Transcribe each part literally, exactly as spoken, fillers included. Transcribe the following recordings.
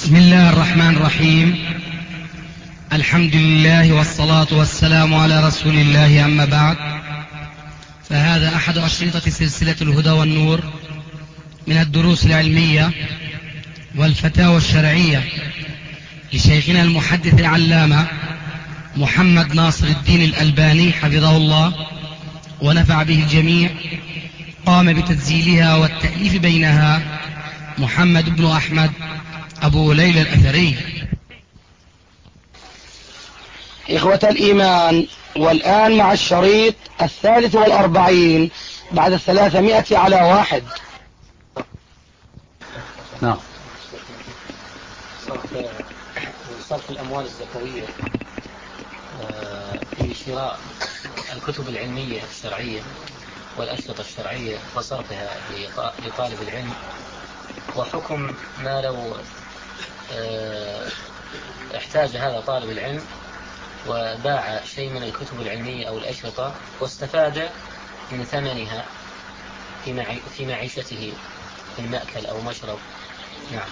بسم الله الرحمن الرحيم. الحمد لله والصلاة والسلام على رسول الله، أما بعد، فهذا أحد أشرطة سلسلة الهدى والنور من الدروس العلمية والفتاوى الشرعية لشيخنا المحدث العلامة محمد ناصر الدين الألباني حفظه الله ونفع به الجميع. قام بتسجيلها والتأليف بينها محمد بن أحمد أبو ليلى الأثري. إخوة الإيمان، والآن مع الشريط الثالث والأربعين بعد الثلاثمائة على واحد. نعم. صرف الأموال الزكوية في شراء الكتب العلمية الشرعية والأشرطة الشرعية وصرفها لطالب العلم، وحكم ما لو احتاج هذا طالب العلم وباع شيء من الكتب العلمية أو الأشرطة واستفاد من ثمنها في معيشته من مأكل أو مشرب. نعم.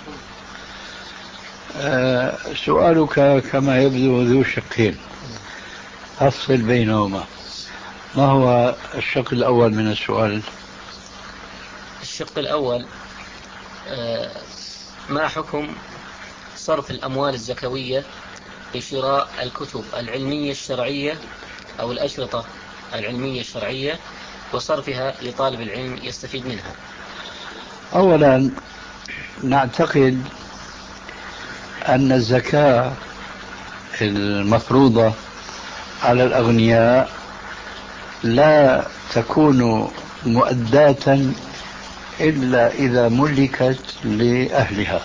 أه سؤالك كما يبدو ذو شقين، أفصل بينهما. ما هو الشق الأول من السؤال؟ الشق الأول أه ما حكم صرف الأموال الزكوية لشراء الكتب العلمية الشرعية أو الأشرطة العلمية الشرعية وصرفها لطالب العلم يستفيد منها؟ أولا نعتقد أن الزكاة المفروضة على الأغنياء لا تكون مؤداة إلا إذا ملكت لأهلها.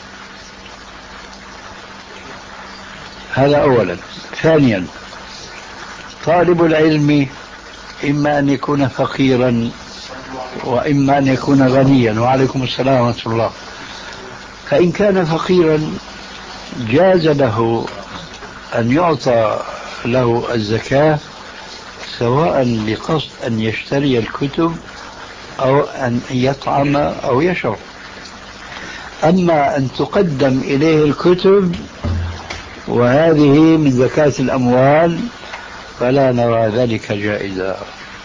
هذا أولا. ثانيا، طالب العلم إما أن يكون فقيرا وإما أن يكون غنيا. وعليكم السلام ورحمة الله. فإن كان فقيرا جاز له أن يعطى له الزكاة، سواء بقصد أن يشتري الكتب أو أن يطعم أو يشرب. أما أن تقدم إليه الكتب وهذه من زكاة الأموال فلا نرى ذلك جائزا.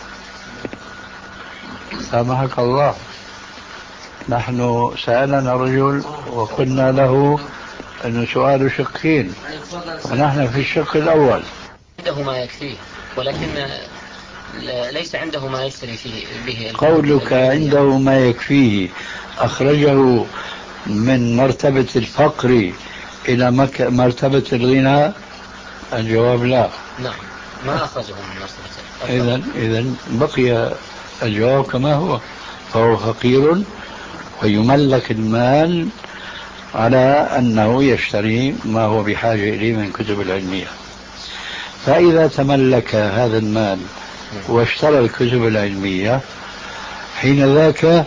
سامحك الله، نحن سألنا رجل وقلنا له أن سؤال شقين ونحن في الشق الأول. عنده ما يكفيه ولكن ليس عنده ما يشتري فيه به. قولك عنده ما يكفيه أخرجه من مرتبة الفقر إلى مرتبة الغنى؟ الجواب لا. نعم، ما أخرجه من مرتبة. إذن إذن بقي الجواب كما هو، فهو فقير ويملك المال على أنه يشتري ما هو بحاجة إليه من كتب العلمية. فإذا تملك هذا المال واشترى الكتب العلمية، حين ذاك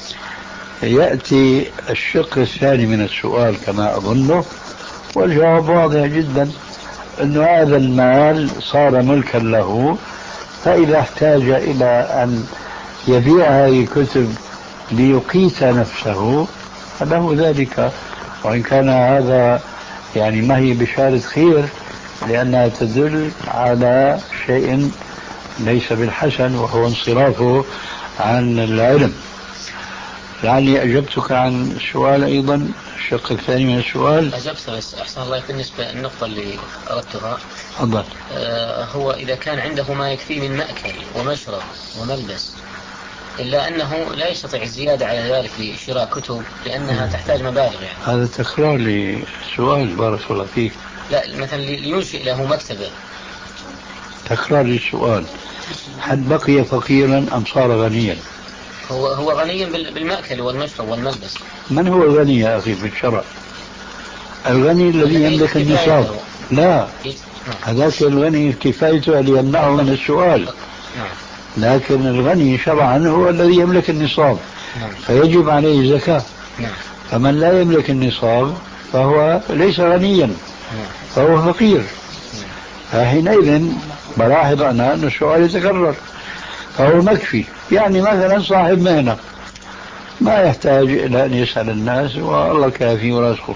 يأتي الشق الثاني من السؤال كما أظنه، والجواب واضح جدا، أن هذا المال صار ملكا له، فإذا احتاج إلى أن يبيع هذه الكتب ليقيت نفسه فله ذلك. وإن كان هذا يعني ما هي بشارة خير، لأنها تدل على شيء ليس بالحسن وهو انصرافه عن العلم. لعلي أجبتك عن السؤال أيضا، الشق الثاني من السؤال. أجبت، بس أحسن الله بالنسبة النقطة اللي أردتها. أفضل. آه هو إذا كان عنده ما يكفي من مأكل ومشرب وملبس، إلا أنه لا يستطيع الزيادة على ذلك لشراء كتب لأنها تحتاج مبالغ يعني. هذا تكرار لسؤال بارك الله فيك. لا، مثلا لينشئ له مكتبة. تكرار للسؤال. هل بقي فقيرا أم صار غنيا؟ هو هو غني بالمأكل والمشرب والملبس. من هو الغني يا أخي في الشرع؟ الغني الذي يملك النصاب. لا، هذاك الغني كفايته أن يمنعه من السؤال. لكن الغني شرعا هو الذي يملك النصاب، فيجب عليه زكاة. فمن لا يملك النصاب فهو ليس غنيا، فهو فقير. فحينئذ بلاحظ أنا أن السؤال يتكرر، فهو مكفي. يعني مثلا صاحب مهنة ما يحتاج إلى أن يسأل الناس والله كافي ورزقه،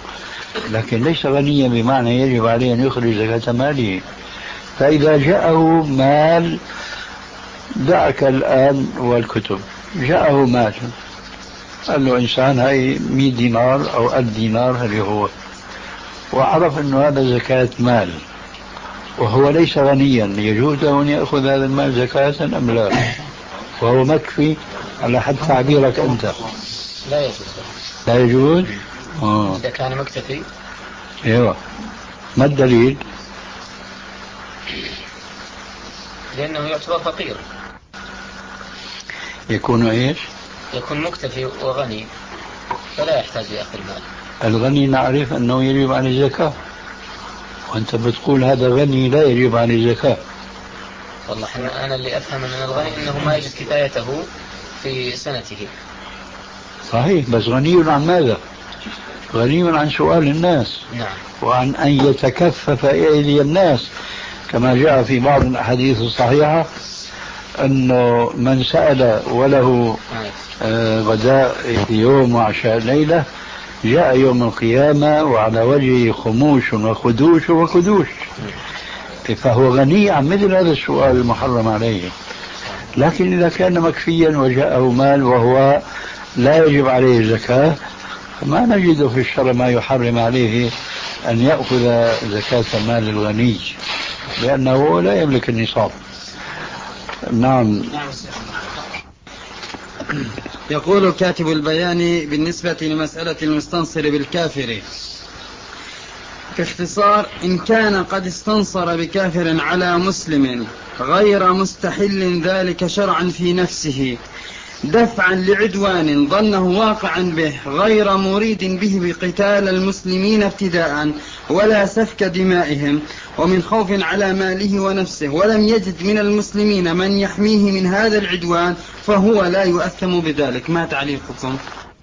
لكن ليس غنيا بمعنى يجب عليه أن يخرج زكاة ماله. فإذا جاءه مال، دعك الآن والكتب، جاءه مال، قال له إنسان هاي مئة دينار أو ألف دينار هذه هو، وعرف أنه هذا زكاة مال وهو ليس غنيا، يجوز له أن يأخذ هذا المال زكاة أم لا؟ وهو مكفي على حد تعبيرك أنت. لا يجوز. لا يجوز؟ آه. إذا كان مكتفي. ايوه. ما الدليل؟ لأنه يعتبر فقير. يكون ايش؟ يكون مكتفي وغني فلا يحتاج لأخذ المال. الغني نعرف أنه يجب عليه الزكاة، وأنت بتقول هذا غني لا يجب عليه الزكاة. والله أنا اللي أفهم من الغني أنه ما يجد كفايته في سنته. صحيح، بس غني عن ماذا؟ غني عن سؤال الناس. نعم. وعن أن يتكفف أيدي الناس، كما جاء في بعض الأحاديث الصحيحة أنه من سأل وله غداء يوم وعشاء ليلة جاء يوم القيامة وعلى وجهه خموش وخدوش وخدوش. فهو غني عن مثل هذا السؤال المحرم عليه. لكن إذا كان مكفيا وجاءه مال وهو لا يجب عليه الزكاة، فما نجد في الشرع ما يحرم عليه أن يأخذ زكاة مال الغني، لأنه لا يملك النصاب. نعم. يقول الكاتب البياني بالنسبة لمسألة المستنصر بالكافر باختصار: إن كان قد استنصر بكافر على مسلم غير مستحل ذلك شرعا في نفسه دفعا لعدوان ظنه واقعا به غير مريد به بقتال المسلمين ابتداء ولا سفك دمائهم ومن خوف على ماله ونفسه، ولم يجد من المسلمين من يحميه من هذا العدوان، فهو لا يؤثم بذلك. ما تعليقكم؟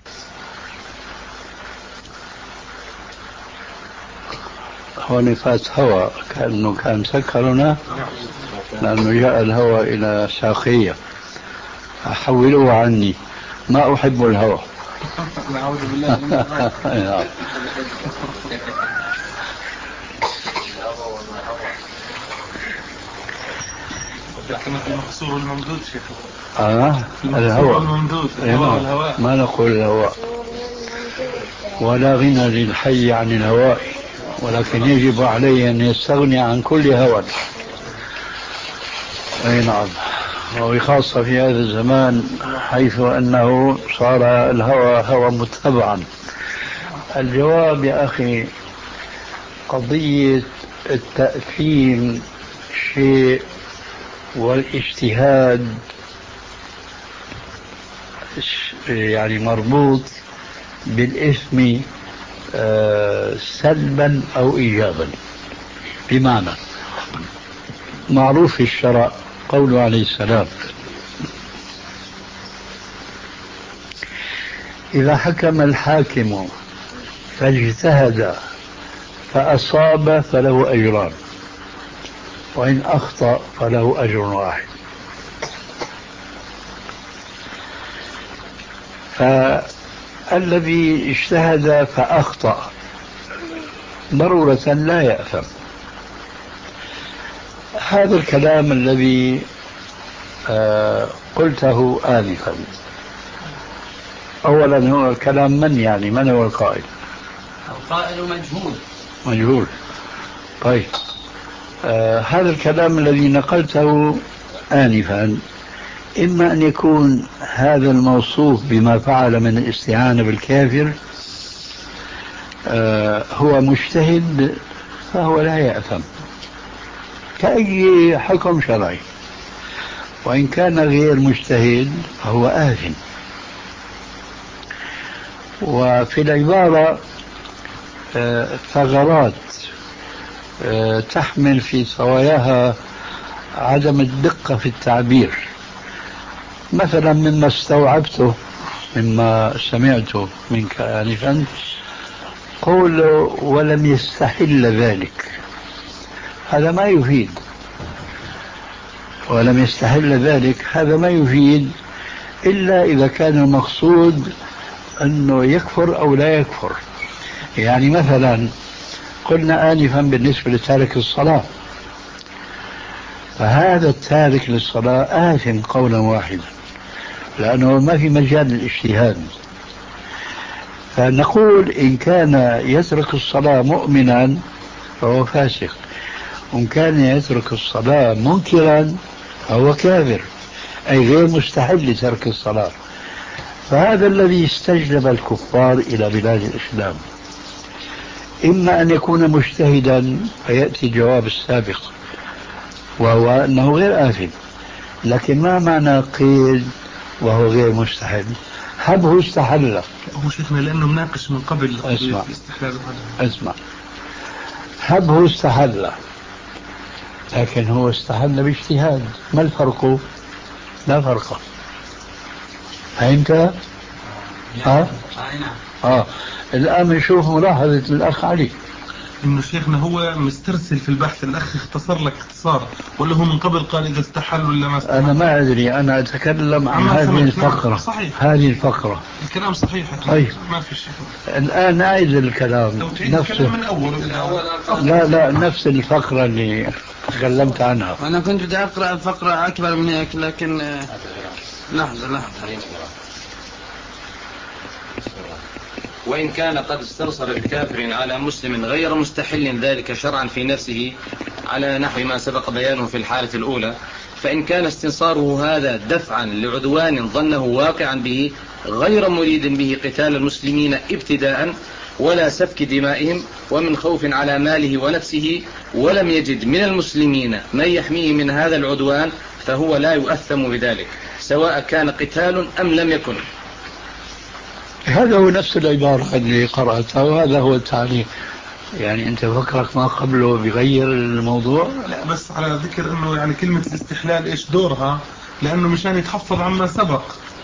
هو نفاس هواء، كأنه كان سكرنا، لأنه جاء الهواء إلى ساقية، أحولوه عني، ما أحب الهوى. نعوذ بالله من الهوى. المقصور الممدود شيخ. آه الهوى الممدود. الهواء. ما نقول الهواء، ولا غنى للحي عن الهواء، ولكن يجب عليه أن يستغني عن كل هوى. أي نعم. وخاصة في هذا الزمان حيث أنه صار الهوى هوى متبعا. الجواب يا أخي، قضية التأثيم شيء والاجتهاد يعني مربوط بالإثم سلبا أو إيجابا. بمعنى معروف في الشرع قوله عليه السلام: إذا حكم الحاكم فاجتهد فأصاب فله أجران، وإن أخطأ فله أجر واحد. فالذي اجتهد فأخطأ ضرورة لا يأثم. هذا الكلام الذي آه قلته آنفا، أولا هو الكلام من يعني من هو القائل؟ القائل مجهول. مجهول. طيب آه هذا الكلام الذي نقلته آنفا إما أن يكون هذا الموصوف بما فعل من الاستعانة بالكافر آه هو مجتهد فهو لا يأثم كأي حكم شرعي، وإن كان غير مجتهد فهو آثم. وفي العبارة ثغرات تحمل في صواياها عدم الدقة في التعبير. مثلا مما استوعبته مما سمعته منك آنفا قول ولم يستحل ذلك، هذا ما يفيد. ولم يستحل ذلك هذا ما يفيد إلا إذا كان المقصود أنه يكفر أو لا يكفر. يعني مثلا قلنا آنفا بالنسبة لتارك الصلاة، فهذا التارك للصلاة آثم قولا واحدا، لأنه ما في مجال للاجتهاد. فنقول إن كان يترك الصلاة مؤمنا فهو فاسق، وإن كان يترك الصلاة منكرا فهو كافر، أي غير مستحل لترك الصلاة. فهذا الذي استجلب الكفار إلى بلاد الإسلام، إما أن يكون مجتهدا فيأتي الجواب السابق وهو أنه غير آثم، لكن ما معنى قيد وهو غير مستحل؟ هبه استحل. هو شيخنا لأنه مناقش من قبل اسمع استحلال اسمع هبه استحل، لكن هو استحل باجتهاد. ما الفرق؟ لا فرق. فهمت؟ ها؟ آه. الآن نشوف ملاحظة الأخ علي إنه شيخنا هو مسترسل في البحث، الأخ اختصر لك اختصار، ولا هو من قبل قال إذا استحل ولا ما استحل؟ أنا ما أدري، أنا أتكلم عن هذه الفقرة. صحيح. هذه الفقرة الكلام صحيح. طيب. ما في شيء. الآن أعيد الكلام نفسه من أول. لا لا نفس الفقرة اللي تكلمت عنها. أنا كنت بدي أقرأ فقرة أكبر من هيك، لكن لحظة لحظة. وإن كان قد استنصر بكافر على مسلم غير مستحل ذلك شرعا في نفسه على نحو ما سبق بيانه في الحالة الأولى، فإن كان استنصاره هذا دفعا لعدوان ظنه واقعا به غير مريد به قتال المسلمين ابتداء ولا سفك دمائهم ومن خوف على ماله ونفسه، ولم يجد من المسلمين من يحميه من هذا العدوان، فهو لا يؤثم بذلك سواء كان قتال أم لم يكن. هذا هو نفس العبارة اللي قرأتها وهذا هو التعليق. يعني أنت فكرك ما قبله بغير الموضوع؟ لا بس على ذكر أنه يعني كلمة الاستحلال إيش دورها، لأنه مشان يتحفظ عما سبق.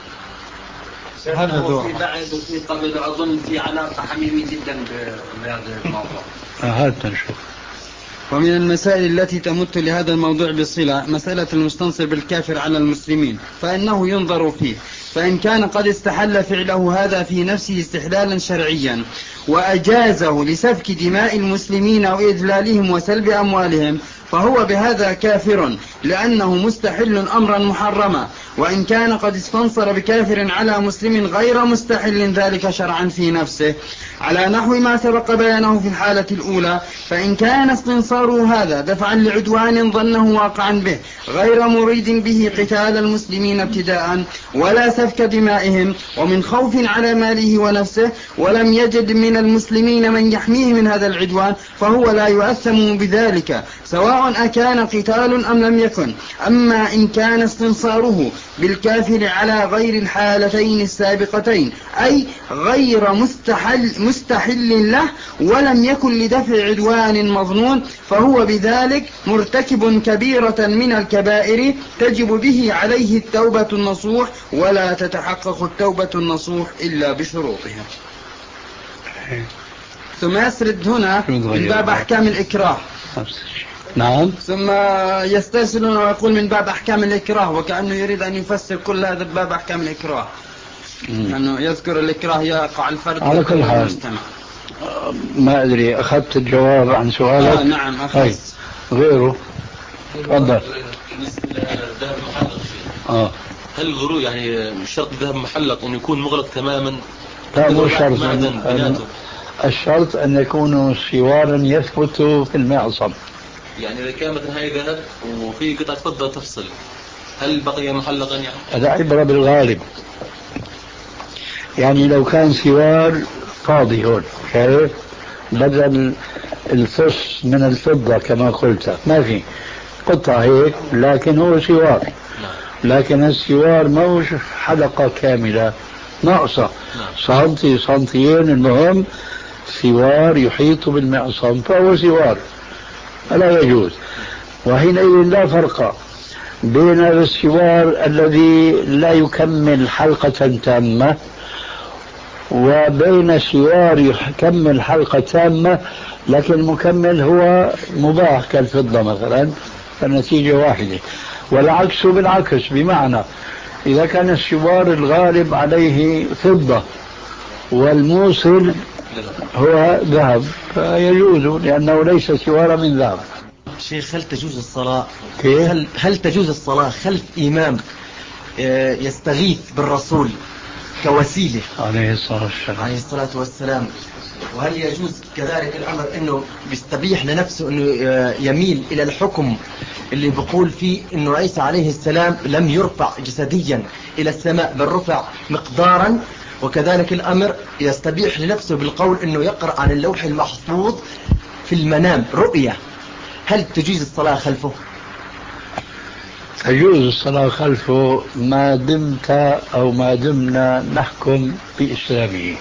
هذا دور. في بعد وفي قبل أظن في علاقة حميمة جدا بهذا الموضوع. هذا نشوف. ومن المسائل التي تمت لهذا الموضوع بصلة مسألة المستنصر بالكافر على المسلمين، فإنه ينظر فيه، فإن كان قد استحل فعله هذا في نفسه استحلالا شرعيا وأجازه لسفك دماء المسلمين أو إذلالهم وسلب أموالهم، فهو بهذا كافر لأنه مستحل أمرا محرما. وإن كان قد استنصر بكافر على مسلم غير مستحل ذلك شرعا في نفسه على نحو ما سبق بيانه في الحالة الأولى، فإن كان استنصاره هذا دفعا لعدوان ظنه واقعا به غير مريد به قتال المسلمين ابتداء ولا سفك دمائهم ومن خوف على ماله ونفسه، ولم يجد من المسلمين من يحميه من هذا العدوان، فهو لا يؤثم بذلك سواء أكان قتال أم لم يكن. أما إن كان استنصاره بالكافر على غير الحالتين السابقتين، أي غير مستحل, مستحل له ولم يكن لدفع عدوان مظنون، فهو بذلك مرتكب كبيرة من الكبائر تجب به عليه التوبة النصوح، ولا تتحقق التوبة النصوح إلا بشروطها. ثم يسرد هنا من باب أحكام الإكراه. نعم. ثم يسترسلون ويقول من باب أحكام الإكراه، وكأنه يريد أن يفسر كل هذا باب أحكام الإكراه، أنه يذكر الإكراه يقع الفرد على كل حال. ما أدري أخذت الجواب عن سؤالك؟ آه نعم أخذت. غيره تفضل. آه. هل الغلو يعني شرط الذهب محلق أن يكون مغلق تماما؟ لا مو شرط. الشرط أن يكون سوارا يثبت في المعصم. يعني إذا كان مثلا هاي ذهب وفي قطعة فضة تفصل، هل بقي محلقا يعني؟ هذا عبرة بالغالب. يعني لو كان سوار فاضي هون شايف بدل الفص من الفضة كما قلت، ما في قطعة هيك لكن هو سوار، لكن السوار موش حلقة كاملة ناقصة سنتي سنتيين، المهم سوار يحيط بالمعصم فهو سوار لا يجوز. وحينئذ لا فرق بين السوار الذي لا يكمل حلقة تامة وبين سوار يكمل حلقة تامة لكن المكمل هو مباح كالفضة مثلا، فالنتيجة واحدة. والعكس بالعكس، بمعنى إذا كان السوار الغالب عليه فضة والموصل هو ذهب فيجوز لأنه ليس سوار من ذهب. شيخ هل تجوز الصلاة كيف؟ هل, هل تجوز الصلاة خلف إمام يستغيث بالرسول كوسيلة عليه الصلاة والسلام عليه الصلاة والسلام؟ وهل يجوز كذلك الأمر أنه بيستبيح لنفسه أنه يميل إلى الحكم اللي بقول فيه أنه عيسى عليه السلام لم يرفع جسديا إلى السماء بل رفع مقدارا؟ وكذلك الأمر يستبيح لنفسه بالقول أنه يقرأ عن اللوح المحفوظ في المنام رؤية. هل تجوز الصلاة خلفه؟ تجوز الصلاة خلفه ما دمت أو ما دمنا نحكم بإسلامه.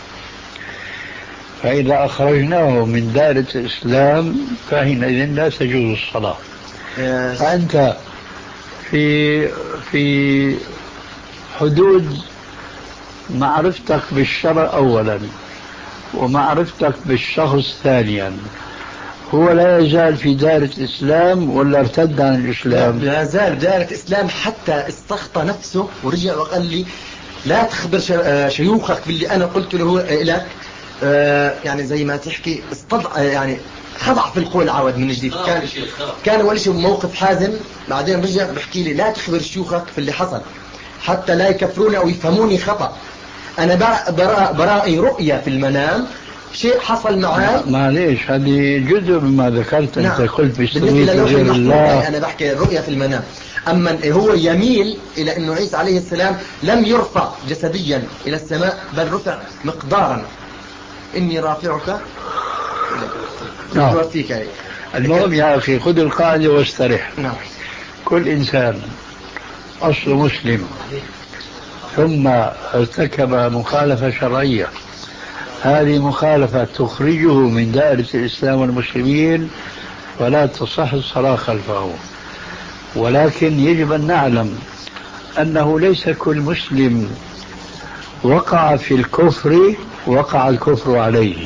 فإذا أخرجناه من دائرة الإسلام فحينئذ لا تجوز الصلاة. فأنت في في حدود معرفتك بالشرع أولا ومعرفتك بالشخص ثانيا، هو لا يزال في دائرة الإسلام ولا ارتد عن الإسلام؟ لا زال دائرة الإسلام حتى استخطى نفسه ورجع وقال لي لا تخبر شيوخك باللي أنا قلت له لك. يعني زي ما تحكي استضع يعني خضع في القول عود من جديد. كان كان أول شيء موقف حازم، بعدين رجع بحكي لي لا تخبر شيوخك في اللي حصل حتى لا يكفروني أو يفهموني خطأ. أنا براء برائي رؤية في المنام شيء حصل معي. معليش هذه جزء مما ذكرت. نعم. أنت قلت بالنسبة للوح غير الله. أنا بحكي الرؤية في المنام. أما هو يميل إلى أنه عيسى عليه السلام لم يرفع جسديا إلى السماء بل رفع مقدارا. إني رافعك نعم. وفيك. المهم يا أخي خذ القاعدة واسترح. نعم. كل إنسان أصل مسلم ثم ارتكب مخالفة شرعية، هذه مخالفة تخرجه من دائرة الإسلام والمسلمين ولا تصح الصلاة خلفه. ولكن يجب أن نعلم أنه ليس كل مسلم وقع في الكفر وقع الكفر عليه.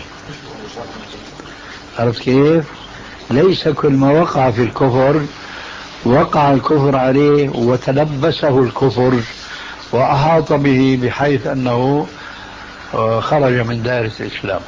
عرفت كيف؟ ليس كل ما وقع في الكفر وقع الكفر عليه وتلبسه الكفر وأحاط به بحيث أنه خرج من دائرة الإسلام.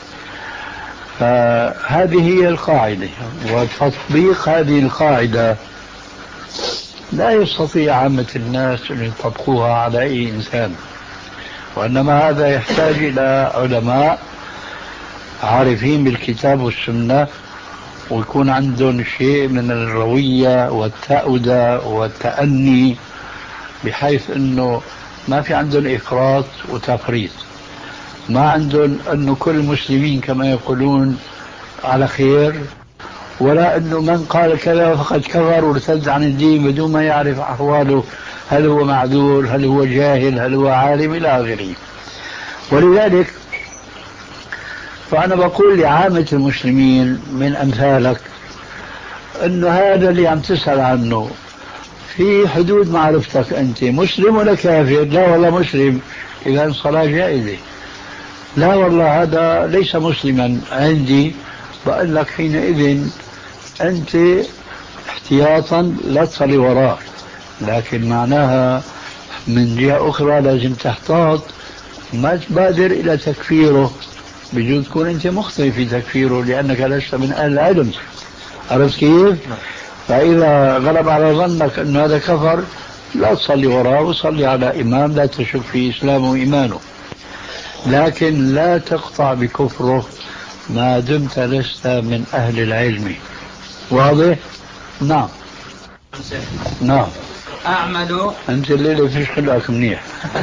فهذه هي القاعدة، وتطبيق هذه القاعدة لا يستطيع عامة الناس أن يطبقوها على أي إنسان، وإنما هذا يحتاج إلى علماء عارفين بالكتاب والسنة ويكون عندهم شيء من الروية والتأودة والتأني بحيث أنه ما في عندهم إفراط وتفريط، ما عندهم أنه كل المسلمين كما يقولون على خير، ولا أنه من قال كذا فقد كفر وارتد عن الدين بدون ما يعرف أحواله، هل هو معذور، هل هو جاهل، هل هو عالم إلى آخره. ولذلك فأنا بقول لعامة المسلمين من أمثالك أنه هذا اللي عم تسأل عنه في حدود معرفتك، أنت مسلم ولا كافر؟ لا والله مسلم، إذا الصلاة جائزة. لا والله هذا ليس مسلما عندي، بقول لك حينئذ أنت احتياطا لا تصلي وراه، لكن معناها من جهة أخرى لازم تحتاط ما تبادر إلى تكفيره، بجوز تكون أنت مخطئ في تكفيره لأنك لست من أهل العلم. عرفت كيف؟ فإذا غلب على ظنك أن هذا كفر لا تصلي وراه وصلي على إمام لا تشك في إسلامه وإيمانه، لكن لا تقطع بكفره ما دمت لست من أهل العلم. واضح؟ نعم نعم. أعمل أنت الليلة فيش خلقك منيح.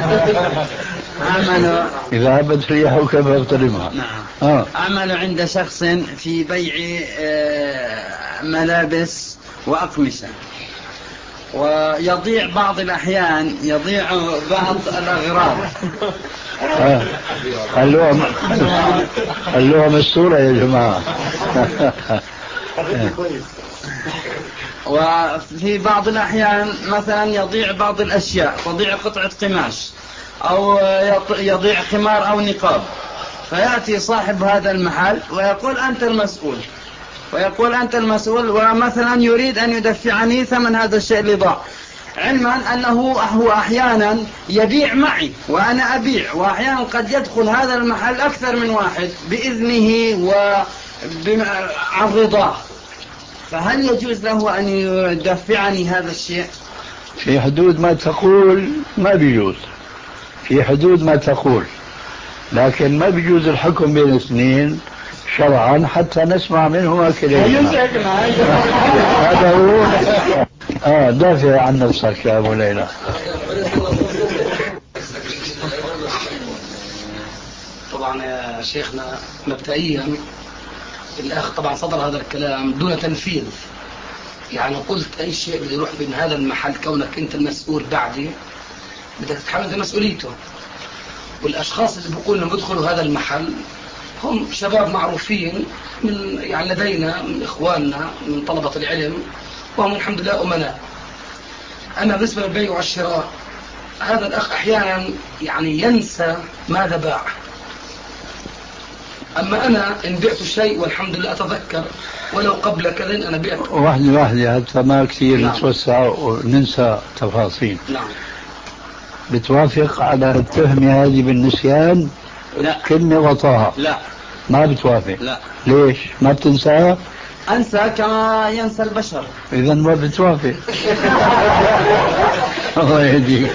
أعمل إذا هبت ريحه كيف اغترمها. نعم. آه. أعمل عند شخص في بيع ملابس وأقمشة، ويضيع بعض الأحيان يضيع بعض الأغراض. آه. خلوها خلوها مستورة يا جماعة. وفي بعض الأحيان مثلا يضيع بعض الأشياء، تضيع قطعة قماش أو يضيع خمار أو نقاب، فيأتي صاحب هذا المحل ويقول أنت المسؤول، ويقول أنت المسؤول، ومثلا يريد أن يدفعني ثمن هذا الشيء اللي ضاع. علما أنه هو أحيانا يبيع معي وأنا أبيع، وأحيانا قد يدخل هذا المحل أكثر من واحد بإذنه وعن رضاه، فهل يجوز له أن يدفعني هذا الشيء؟ في حدود ما تقول ما بيجوز، في حدود ما تقول، لكن ما بيجوز الحكم بين اثنين شرعا حتى نسمع منهما كلمة. هذا هو. اه دافع عن نفسك يا ابو ليلى. طبعا يا شيخنا مبدئيا الاخ طبعا صدر هذا الكلام دون تنفيذ، يعني قلت اي شيء بده يروح من هذا المحل كونك انت المسؤول بعدي بدك تتحمل مسؤوليته، والاشخاص اللي بيقولوا انهم يدخلوا هذا المحل هم شباب معروفين من يعني لدينا من اخواننا من طلبة العلم، وهم الحمد لله امناء. اما بالنسبة للبيع والشراء هذا الاخ احيانا يعني ينسى ماذا باع، اما انا ان بعت شيء والحمد لله اتذكر ولو قبل كذا انا بعت. واحدة واحدة حتى ما كثير نعم. نتوسع وننسى تفاصيل. نعم. بتوافق على التهمة هذه بالنسيان؟ لا. كلمة وطاها؟ لا. ما بتوافق؟ لا. ليش؟ ما بتنساها؟ أنسى كما ينسى البشر. إذا ما بتوافق. الله يهديك.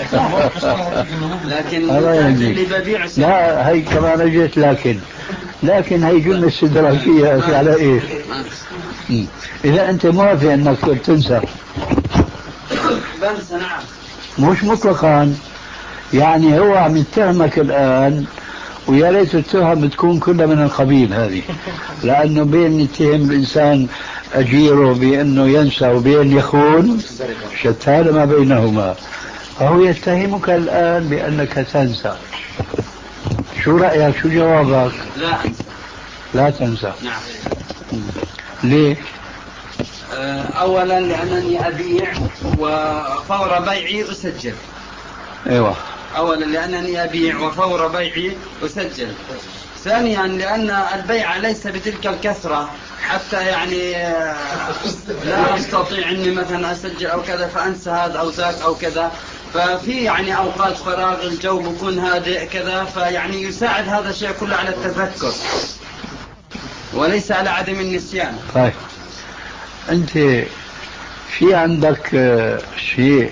لكن اللي ببيع لا هي كمان اجت لكن لكن هي جملة استدراكية على ايش؟ إذا أنت موافق أنك تنسى. بنسى نعم. مش مطلقا، يعني هو عم يتهمك الآن، ويا ريت التهم تكون كلها من القبيل هذه، لأنه بين يتهم الإنسان أجيره بأنه ينسى وبين يخون شتان ما بينهما، فهو يتهمك الآن بأنك تنسى. شو رأيك؟ شو جوابك؟ لا أنسى. لا تنسى. نعم. ليه؟ أولا لأنني أبيع وفور بيعي أسجل. ايوه. أولا لأنني أبيع وفور بيعي أسجل. ثانيا لأن البيع ليس بتلك الكثرة حتى يعني لا أستطيع أني مثلا أسجل أو كذا فأنسى هذا أو ذاك أو كذا، ففي يعني أوقات فراغ الجو بيكون هادئ كذا، فيعني يساعد هذا الشيء كله على التذكر وليس على عدم النسيان. طيب أنت في عندك شيء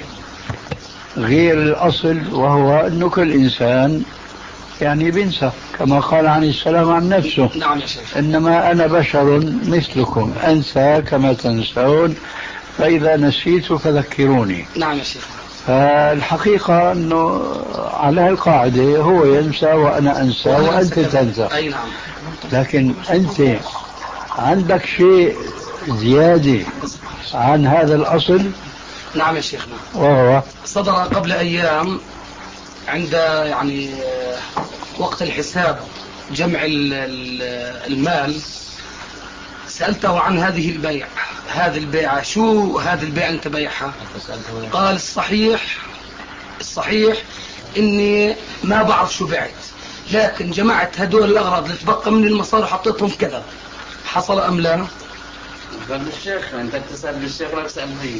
غير الأصل، وهو أنه كل إنسان يعني بينسى كما قال عليه السلام عن نفسه. نعم يا شيخ. إنما أنا بشر مثلكم أنسى كما تنسون فإذا نسيت فذكروني. نعم يا شيخ. فالحقيقة أنه على القاعدة هو ينسى وأنا أنسى وأنت تنسى. أي نعم. لكن أنت عندك شيء زيادة عن هذا الأصل. نعم يا شيخنا. وهو صدر قبل أيام عند يعني وقت الحساب جمع المال سألته عن هذه البيع، هذه البيعة شو هذه البيعة أنت بيعها؟ قال الصحيح الصحيح إني ما بعرف شو بعت، لكن جمعت هدول الأغراض اللي تبقى من المصاري حطيتهم كذا، حصل أم لا؟ قال الشيخ أنت تسأل بالشيخ لا تسأل فيه.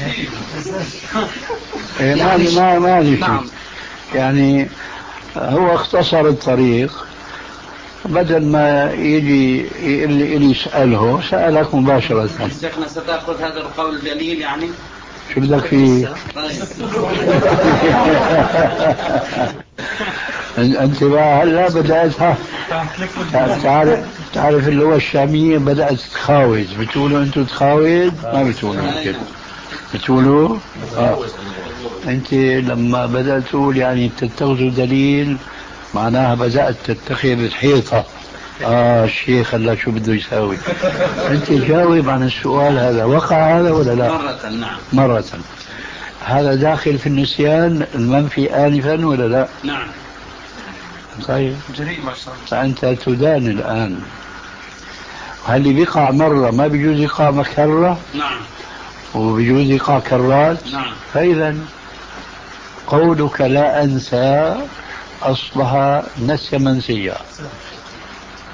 يعني ما ما نعم. يعني هو اختصر الطريق، بدل ما يجي اللي يسأله سألك مباشرة. شيخنا ستأخذ هذا القول الدليل يعني؟ شو بدك فيه؟ أنت بقى هلا بدأتها تعرف تعرف اللغة الشامية بدأت تخاوز، بتقولوا أنتوا تخاوز ما بتقولوا كده، بتقولوا آه. أنت لما بدأت تقول يعني تتخذوا دليل معناها بدأت تتخذ الحيطة. آه الشيخ هلا شو بده يساوي؟ أنت جاوب عن السؤال هذا، وقع هذا ولا لا؟ مرة. نعم. مرة. هذا داخل في النسيان المنفي آنفا ولا لا؟ نعم. طيب جريء ما شاء الله. فأنت تدان الآن. هل اللي بيقع مرة ما بيجوز يقع مكررة؟ نعم. وبيجوز يقع كرات؟ نعم. فإذا قولك لا أنسى أصبح نسي منسيا،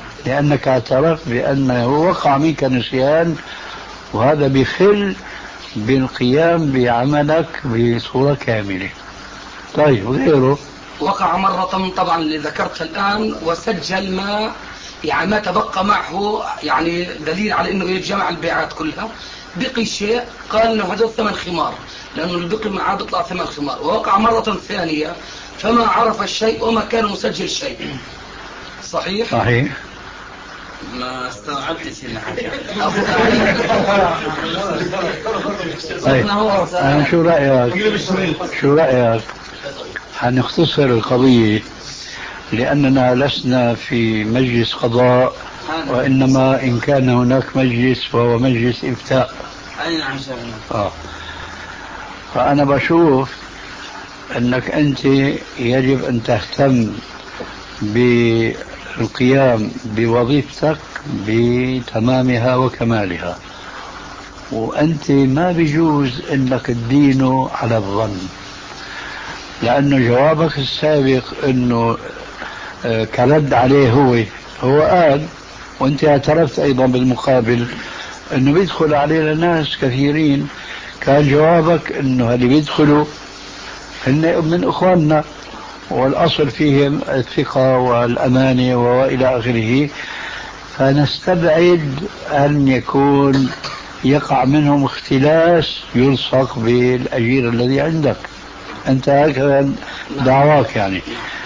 لأنك اعترفت بأنه وقع منك نسيان، وهذا بخل بالقيام بعملك بصورة كاملة. طيب غيره؟ وقع مرة طبعا اللي ذكرتها الآن، وسجل ما يعني ما تبقى معه، يعني دليل على انه يجمع البيعات كلها. بقي شيء قال انه هذا ثمن خمار، لانه البقي معاه بيطلع ثمن خمار. ووقع مرة ثانية فما عرف الشيء وما كان مسجل شيء. صحيح؟ صحيح. ما استوعبتش اللي حكى. طيب أنا شو رأيك شو رأيك حنختصر القضية، لأننا لسنا في مجلس قضاء، وإنما إن كان هناك مجلس فهو مجلس إفتاء. أي نعم شيخنا. آه. فأنا بشوف أنك أنت يجب أن تهتم بالقيام بوظيفتك بتمامها وكمالها، وأنت ما بيجوز أنك تدينه على الظن، لأنه جوابك السابق أنه كرد عليه هو هو قال، وأنت اعترفت أيضا بالمقابل أنه بيدخل علينا ناس كثيرين، كان جوابك أنه اللي بيدخلوا هن من إخواننا والأصل فيهم الثقة والأمانة وإلى آخره، فنستبعد أن يكون يقع منهم اختلاس يلصق بالأجير الذي عندك. أنت هكذا دعواك يعني.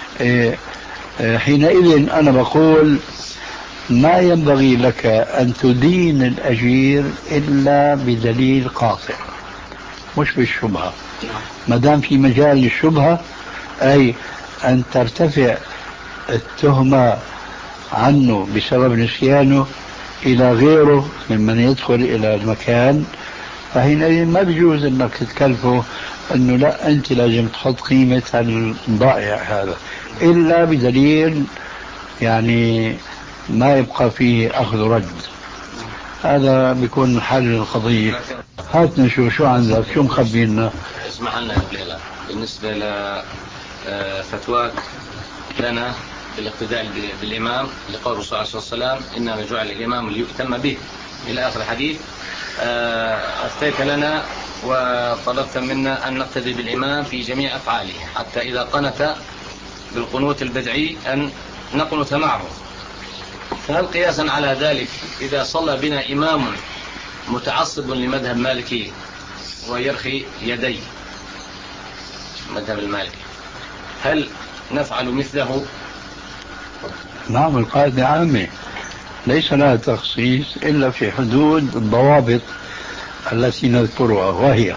حينئذ أنا بقول ما ينبغي لك أن تدين الأجير إلا بدليل قاطع، مش بالشبهة. ما دام في مجال للشبهة، أي أن ترتفع التهمة عنه بسبب نسيانه إلى غيره ممن يدخل إلى المكان، فحينئذ ما بيجوز أنك تكلفه أنه لا أنت لازم تحط قيمة الضائع هذا إلا بدليل يعني ما يبقى فيه أخذ رد. هذا بيكون حل القضية. هاتنا شو شو عندك، شو مخبينا؟ اسمح لنا يا بالنسبة لفتواك لنا بالاقتداء بالإمام لقول الرسول صلى الله عليه وسلم إنما جعل الإمام ليؤتم به إلى آخر الحديث. أفتيت لنا وطلبت منا أن نقتدي بالإمام في جميع أفعاله، حتى إذا قنت بالقنوت البدعي أن نقنت معه. فهل قياسا على ذلك إذا صلى بنا إمام متعصب لمذهب مالكي ويرخي يديه مذهب المالكي، هل نفعل مثله؟ نعم، القاعدة عامة ليس لها تخصيص إلا في حدود الضوابط التي نذكرها، وهي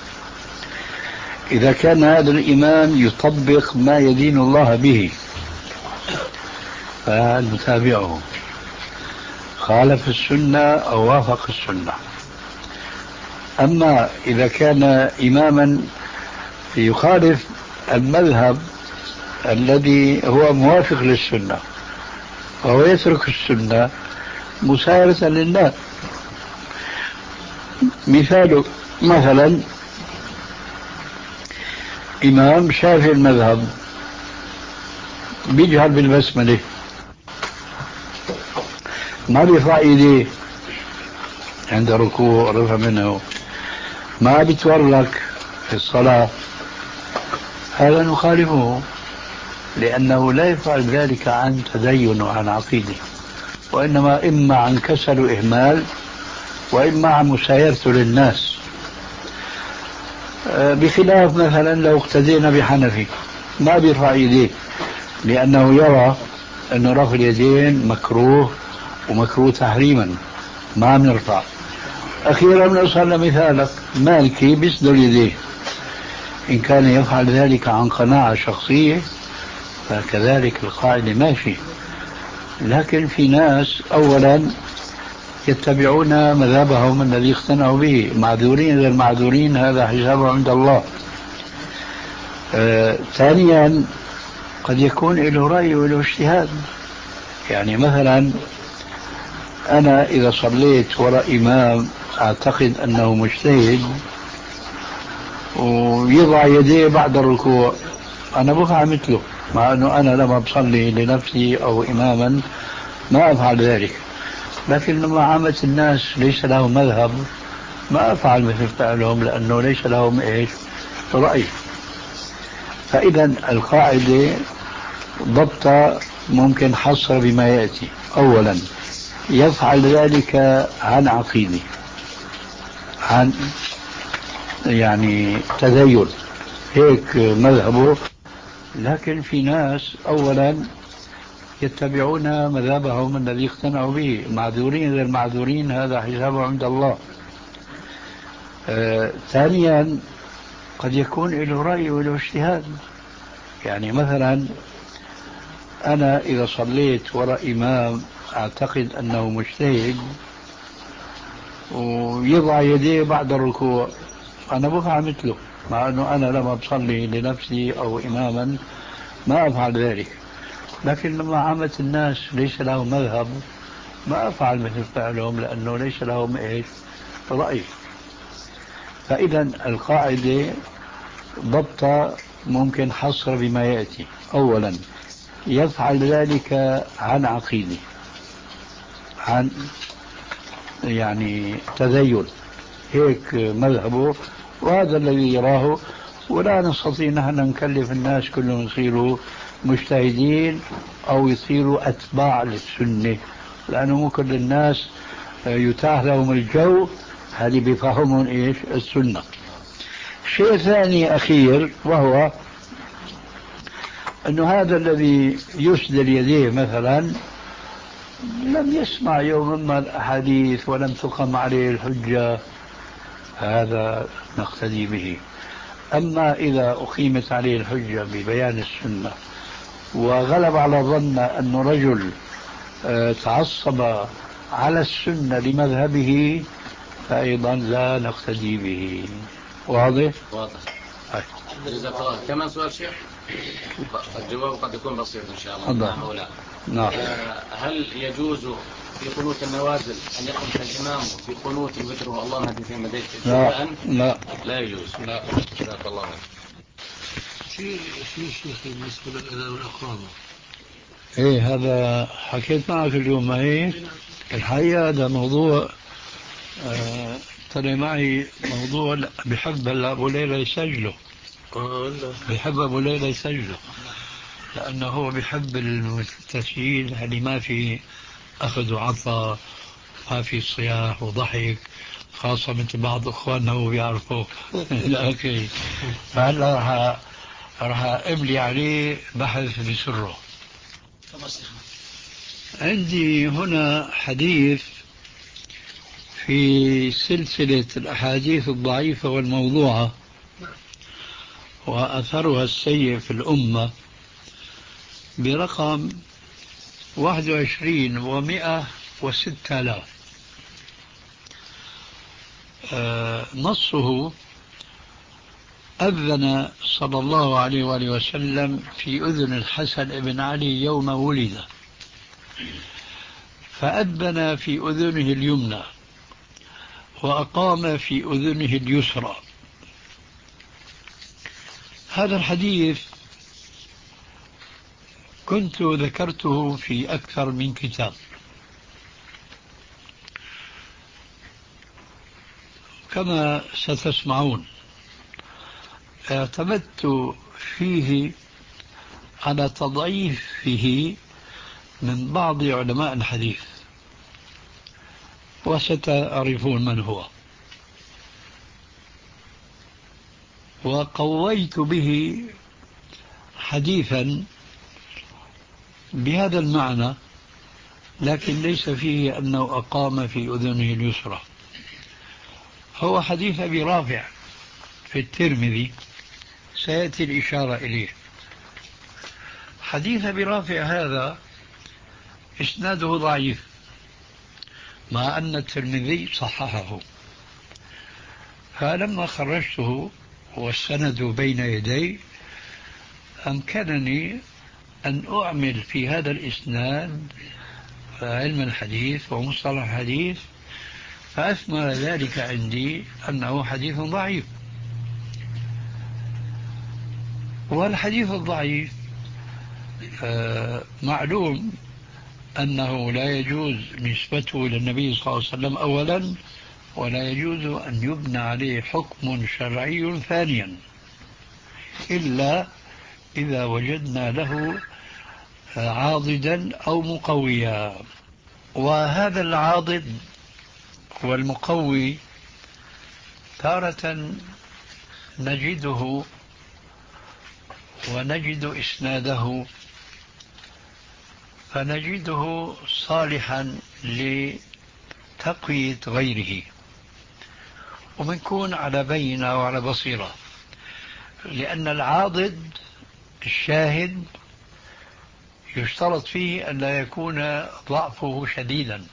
إذا كان هذا الإمام يطبق ما يدين الله به فنتابعه، خالف السنة أو وافق السنة. أما إذا كان إماما يخالف المذهب الذي هو موافق للسنة فهو يترك السنة مسايرة لله. مثال مثلا إمام شافعي المذهب بيجهل بالبسملة، ما بيرفع ايديه عند ركوع رفع منه، ما بيتورك في الصلاة، هذا نخالفه، لأنه لا يفعل ذلك عن تدين وعن عقيدة، وإنما إما عن كسل وإهمال، وإما عن مسايرته للناس. بخلاف مثلا لو اقتدينا بحنفي ما بيرفع يديه، لأنه يرى أن رفع اليدين مكروه ومكروه تحريما، ما بنرفع. أخيرا نوصل لمثالك مالكي بيسدل يديه، إن كان يفعل ذلك عن قناعة شخصية فكذلك القاعدة ماشي. لكن في ناس أولا يتبعون مذهبهم الذي اقتنعوا به، معذورين غير معذورين هذا حسابه عند الله. آه، ثانيا قد يكون له رأي وله اجتهاد. يعني مثلا أنا إذا صليت وراء إمام أعتقد أنه مجتهد ويضع يديه بعد الركوع، أنا بفعل مثله، مع أنه أنا لما بصلي لنفسي أو إماما ما أفعل ذلك. لكن لما عامة الناس ليس له مذهب ما أفعل مثل فعلهم لأنه ليس لهم إيش رأي. فإذا القاعدة ضبط ممكن حصر بما يأتي. أولا يفعل ذلك عن عقيدة، عن يعني تدين، هيك مذهبه. لكن في ناس أولا يتبعون مذهبهم الذي اقتنعوا به، معذورين غير معذورين هذا حسابه عند الله. آه، ثانيا قد يكون له رأي وله اجتهاد. يعني مثلا أنا إذا صليت وراء إمام أعتقد أنه مجتهد ويضع يديه بعد الركوع، أنا بفعل مثله، مع أنه أنا لما بصلي لنفسي أو إماما ما أفعل ذلك. لكن لما عامة الناس ليس لهم مذهب ما أفعل مثل فعلهم لأنه ليس لهم إيش رأي. فإذا القاعدة ضبط ممكن حصر بما يأتي. أولا يفعل ذلك عن عقيدة، عن يعني تدين، هيك مذهبه وهذا الذي يراه. ولا نستطيع نحن نكلف الناس كلهم يصيروا مجتهدين أو يصيروا أتباع للسنة، لأنه مو كل الناس يتاح لهم الجو هذه بفهمهم إيش السنة. شيء ثاني أخير وهو أنه هذا الذي يسدل يديه مثلا لم يسمع يوما ما الأحاديث ولم تقم عليه الحجة، هذا نقتدي به. أما إذا أقيمت عليه الحجة ببيان السنة وغلب على ظن أنه رجل تعصب على السنة لمذهبه فأيضا لا نقتدي به. واضح؟ واضح. جزاك الله. كمان سؤال شيخ، الجواب قد يكون بسيط إن شاء الله. نعم أو لا؟ نعم. هل يجوز في قنوت النوازل أن يقنت الإمام في قنوت الوتر والله هدي في مدينة لا لا لا يجوز. لا. جزاك الله خير. في في شيخ بالنسبة للأذان والإقامة. ايه هذا حكيت معك اليوم، ما هي الحقيقة هذا موضوع آه طلع معي موضوع بحب هلا أبو ليلى يسجله. بحب أبو ليلى يسجله لأنه هو بحب التسجيل اللي ما في أخذ وعطاء، ما في صياح وضحك، خاصة مثل بعض إخواننا هو بيعرفوا. لكن فهلا راح راح أملي عليه بحث بسره. عندي هنا حديث في سلسلة الأحاديث الضعيفة والموضوعة وأثرها السيء في الأمة برقم واحد وعشرين ومئة وستة آلاف. آه نصه: أذن صلى الله عليه وآله وسلم في أذن الحسن بن علي يوم ولد، فأذن في أذنه اليمنى وأقام في أذنه اليسرى. هذا الحديث كنت ذكرته في أكثر من كتاب، كما ستسمعون اعتمدت فيه على تضعيفه من بعض علماء الحديث وستعرفون من هو، وقويت به حديثا بهذا المعنى، لكن ليس فيه أنه أقام في أذنه اليسرى. هو حديث أبي رافع في الترمذي، سيأتي الإشارة إليه. حديث أبي رافع هذا إسناده ضعيف، مع أن الترمذي صححه. فلما خرجته والسند بين يدي أمكنني أن أعمل في هذا الإسناد علم الحديث ومصطلح الحديث، فأثمر ذلك عندي أنه حديث ضعيف. والحديث الضعيف معلوم أنه لا يجوز نسبته للنبي صلى الله عليه وسلم أولا، ولا يجوز أن يبنى عليه حكم شرعي ثانيا إلا إذا وجدنا له عاضدا أو مقويا. وهذا العاضد والمقوي تارة نجده ونجد إسناده فنجده صالحا لتقوية غيره، ومنكون على بينة وعلى بصيرة، لأن العاضد الشاهد يشترط فيه أن لا يكون ضعفه شديدا،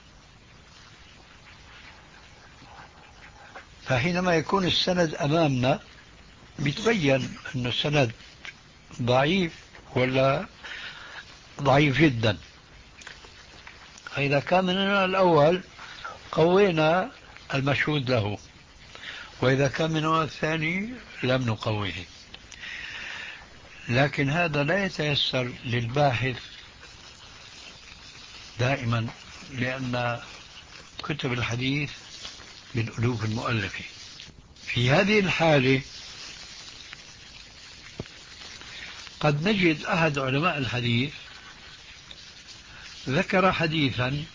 فحينما يكون السند أمامنا بيتبين أن السند ضعيف ولا ضعيف جدا. فإذا كان مننا الأول قوينا المشهود له، وإذا كان مننا الثاني لم نقويه. لكن هذا لا يتيسر للباحث دائما، لأن كتب الحديث بالألوف المؤلفة. في هذه الحالة قد نجد أحد علماء الحديث ذكر حديثا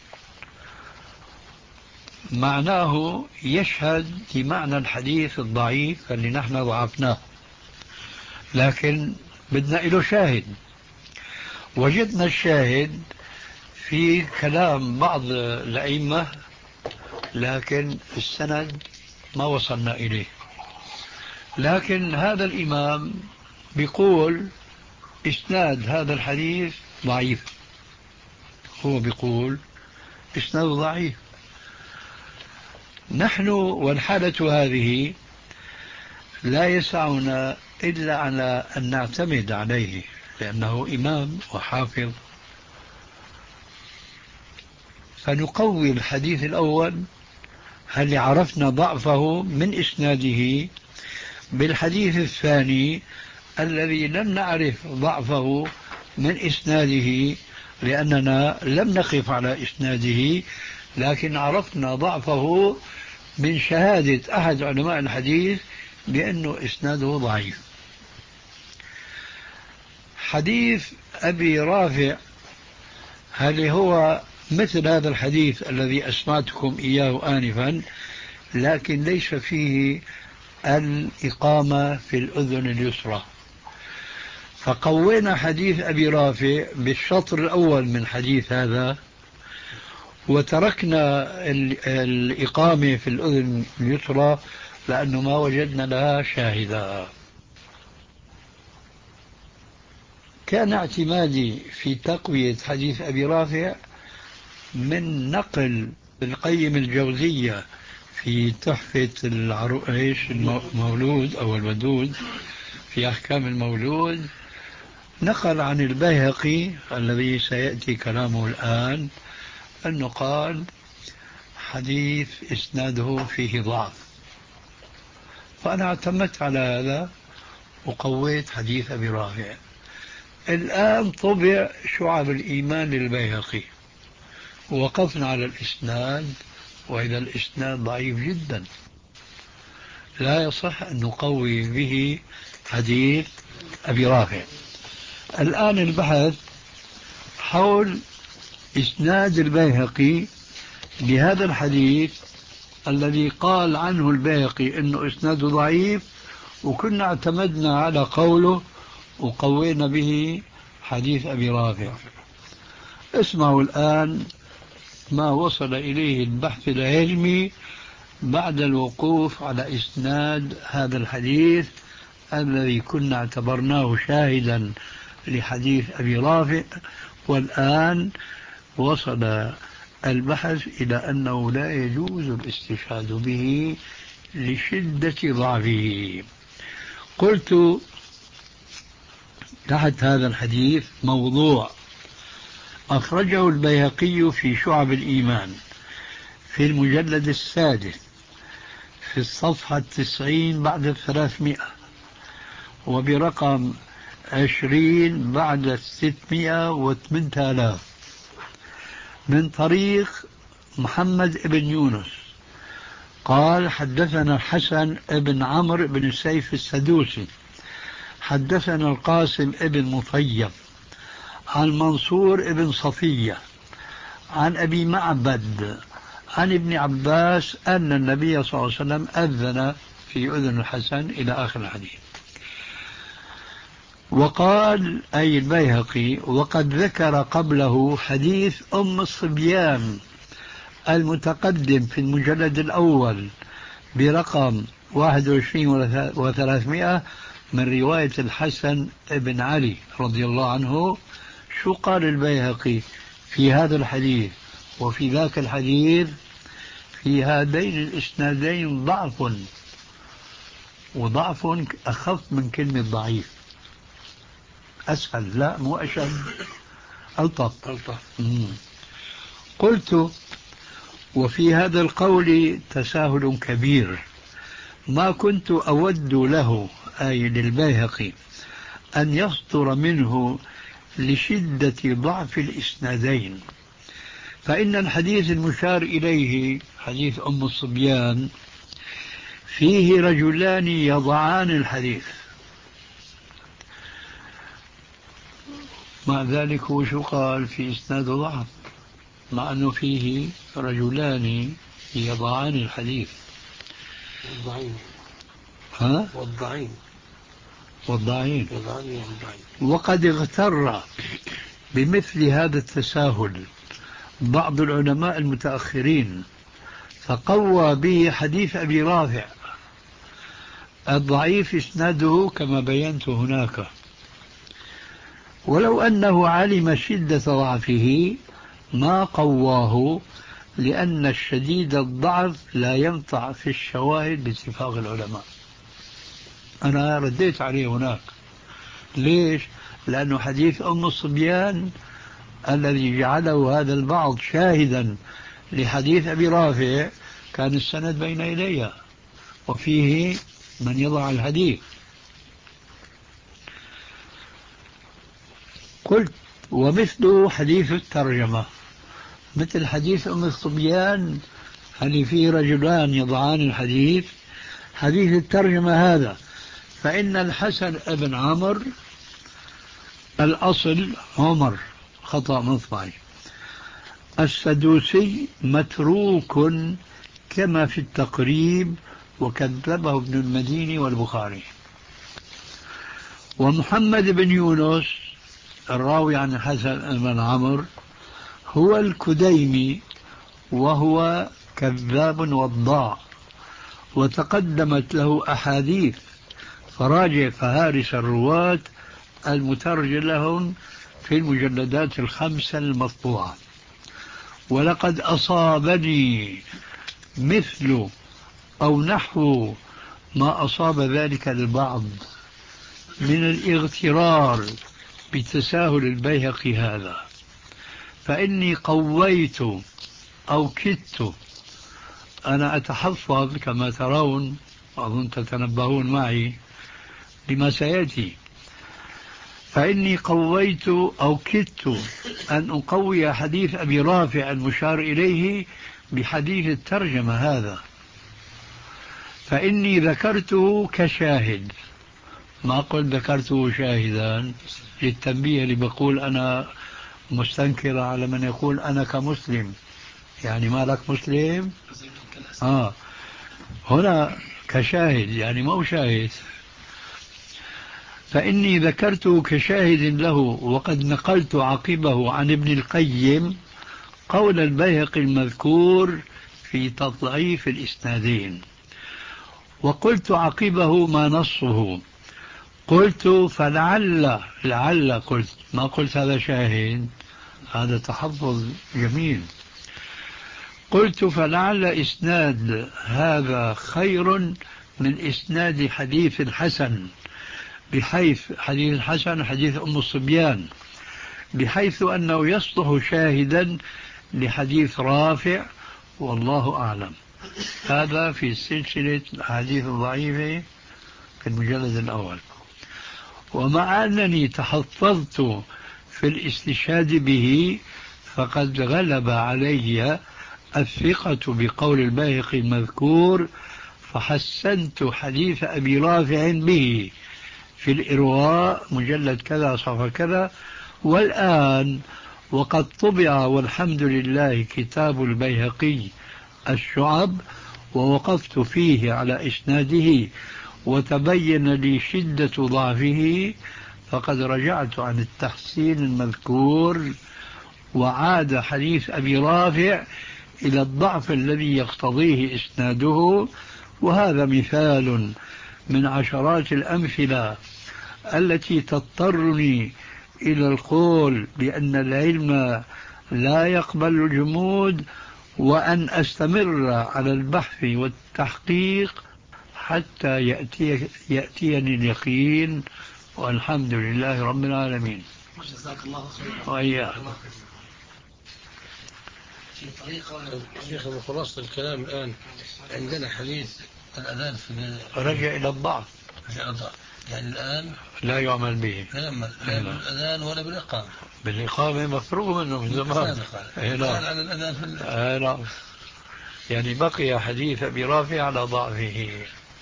معناه يشهد لمعنى الحديث الضعيف اللي نحن ضعفناه، لكن بدنا له شاهد. وجدنا الشاهد في كلام بعض الأئمة، لكن السند ما وصلنا إليه. لكن هذا الإمام بيقول إسناد هذا الحديث ضعيف، هو بيقول إسناد ضعيف. نحن والحالة هذه لا يسعنا إلا على أن نعتمد عليه، لأنه إمام وحافظ، فنقوي الحديث الأول هل عرفنا ضعفه من إسناده بالحديث الثاني الذي لم نعرف ضعفه من إسناده، لأننا لم نقف على إسناده، لكن عرفنا ضعفه من شهادة أحد علماء الحديث بأنه إسناده ضعيف. حديث أبي رافع هل هو مثل هذا الحديث الذي أسمعتكم إياه آنفا، لكن ليس فيه الإقامة في الأذن اليسرى، فقوينا حديث أبي رافع بالشطر الأول من حديث هذا، وتركنا الإقامة في الأذن اليسرى لأنه ما وجدنا لها شاهدا. كان اعتمادي في تقوية حديث أبي رافع من نقل القيم الجوزية في تحفة العروش المولود أو الودود في أحكام المولود، نقل عن البيهقي الذي سيأتي كلامه الآن أنه قال حديث إسناده فيه ضعف، فأنا اعتمدت على هذا وقويت حديث أبي رافع. الآن طبع شعب الإيمان للبيهقي، ووقفنا على الإسناد، وإذا الإسناد ضعيف جدا لا يصح أن نقوي به حديث أبي رافع. الآن البحث حول إسناد البيهقي لهذا الحديث الذي قال عنه البيهقي أنه إسناده ضعيف، وكنا اعتمدنا على قوله وقوينا به حديث أبي رافع. اسمعوا الآن ما وصل إليه البحث العلمي بعد الوقوف على إسناد هذا الحديث الذي كنا اعتبرناه شاهدا لحديث أبي رافع، والآن وصل البحث إلى أنه لا يجوز الاستشهاد به لشدة ضعفه. قلت تحت هذا الحديث موضوع أخرجه البيهقي في شعب الإيمان في المجلد السادس في الصفحة التسعين بعد الثلاثمائة، وبرقم عشرين بعد الستمائة وثمانية آلاف، من طريق محمد بن يونس قال حدثنا الحسن بن عمرو بن السيف السدوسي حدثنا القاسم بن مطيب عن منصور بن صفية عن أبي معبد عن ابن عباس أن النبي صلى الله عليه وسلم أذن في أذن الحسن إلى آخر الحديث. وقال أي البيهقي وقد ذكر قبله حديث أم الصبيان المتقدم في المجلد الأول برقم واحد وعشرين وثلاثمائة من رواية الحسن بن علي رضي الله عنه. شو قال البيهقي في هذا الحديث وفي ذاك الحديث؟ في هذين الإسنادين ضعف، وضعف أخف من كلمة ضعيف. أسهل، لا مو أشد، ألطف. ألطف. قلت وفي هذا القول تساهل كبير ما كنت أود له أي للبيهقي أن يصدر منه لشدة ضعف الإسنادين، فإن الحديث المشار إليه حديث أم الصبيان فيه رجلان يضعان الحديث، مع ذلك هو شو قال في إسناد ضعف مع أنه فيه رجلان يضعان الحديث. والضعين. ها؟ والضعين. والضعين. والضعين. وقد اغتر بمثل هذا التساهل بعض العلماء المتأخرين فقوى به حديث أبي رافع الضعيف إسناده كما بينت هناك، ولو أنه علم شدة ضعفه ما قواه، لأن الشديد الضعف لا ينفع في الشواهد باتفاق العلماء. أنا رديت عليه هناك. ليش؟ لأنه حديث أم الصبيان الذي جعله هذا البعض شاهدا لحديث أبي رافع كان السند بين يديه وفيه من يضع الحديث. قلت ومثل حديث الترجمة، مثل حديث أم الصبيان هل فيه رجلان يضعان الحديث، حديث الترجمة هذا فإن الحسن بن عمرو الأصل عمر خطأ مطبعي السدوسي متروك كما في التقريب وكذبه ابن المديني والبخاري. ومحمد بن يونس الراوي عن الحسن بن عمرو هو الكديمي وهو كذاب وضاع، وتقدمت له أحاديث، فراجع فهارس الرواة المترجم لهم في المجلدات الخمسة المطبوعة. ولقد أصابني مثل أو نحو ما أصاب ذلك البعض من الاغترار بتساهل البيهقي هذا، فإني قويت أو كدت، أنا أتحفظ كما ترون وأظن تتنبهون معي لما سيأتي، فإني قويت أو كدت أن أقوي حديث أبي رافع المشار إليه بحديث الترجمة هذا، فإني ذكرته كشاهد، ما قلت ذكرته شاهدا للتنبيه اللي بقول أنا مستنكر على من يقول أنا كمسلم، يعني ما لك مسلم آه هنا كشاهد يعني ما هو شاهد، فإني ذكرته كشاهد له. وقد نقلت عقبه عن ابن القيم قول البيهقي المذكور في تضعيف الإسنادين، وقلت عقبه ما نصه، قلت فلعل لعل قلت ما قلت هذا شاهد، هذا تحفظ جميل، قلت فلعل إسناد هذا خير من إسناد حديث الحسن، بحيث حديث الحسن حديث أم الصبيان، بحيث أنه يصلح شاهدا لحديث رافع، والله أعلم. هذا في سلسلة الحديث الضعيفة في المجلد الأول. ومع أنني تحفظت في الاستشهاد به فقد غلب علي الثقة بقول البيهقي المذكور، فحسنت حديث أبي رافع به في الإرواء مجلد كذا صفحة كذا. والآن وقد طبع والحمد لله كتاب البيهقي الشعب، ووقفت فيه على إسناده وتبين لي شدة ضعفه، فقد رجعت عن التحسين المذكور، وعاد حديث أبي رافع إلى الضعف الذي يقتضيه إسناده. وهذا مثال من عشرات الأمثلة التي تضطرني إلى القول بأن العلم لا يقبل الجمود، وأن أستمر على البحث والتحقيق حتى يأتي يأتيني اليقين، والحمد لله رب العالمين. جزاك الله خيرا. وإياك. في طريقة شيخ بخلاصة الكلام الآن عندنا حديث الأذان في رجع إلى الضعف، يعني الآن لا يعمل به، لا يعمل لا بالأذان ولا بالإقامة. بالإقامة مفروغ منه من زمان. قال على الأذان في ال... نعم. يعني بقي حديث أبي رافع على ضعفه.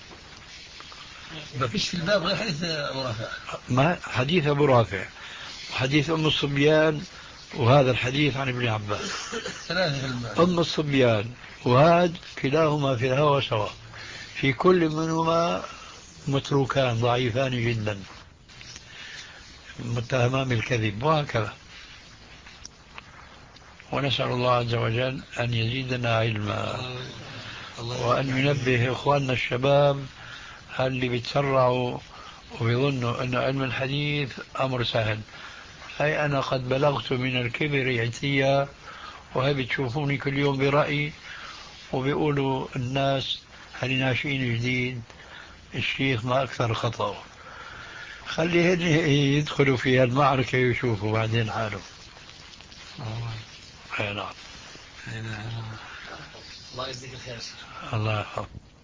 ما فيش في الباب غير حديث أبو رافع. ما حديث أبو رافع وحديث أم الصبيان، وهذا الحديث عن ابن عباس. ثلاثة في الباب. أم الصبيان وهذا كلاهما في الهوى سواء، في كل منهما متروكان ضعيفان جدا متهمان بالكذب، وهكذا. ونسأل الله عز وجل أن يزيدنا علما، وأن ينبه إخواننا الشباب اللي بيتسرعوا وبيظنوا أن علم الحديث أمر سهل. أي أنا قد بلغت من الكبر عتيا، وهي بتشوفوني كل يوم برأيي، وبيقولوا الناس هل ناشئين جديد الشيخ ما أكثر خطأه. خليهن يدخلوا في المعركة ويشوفوا بعدين حالهم. أي نعم. الله يجزيك الخير. الله يحفظك.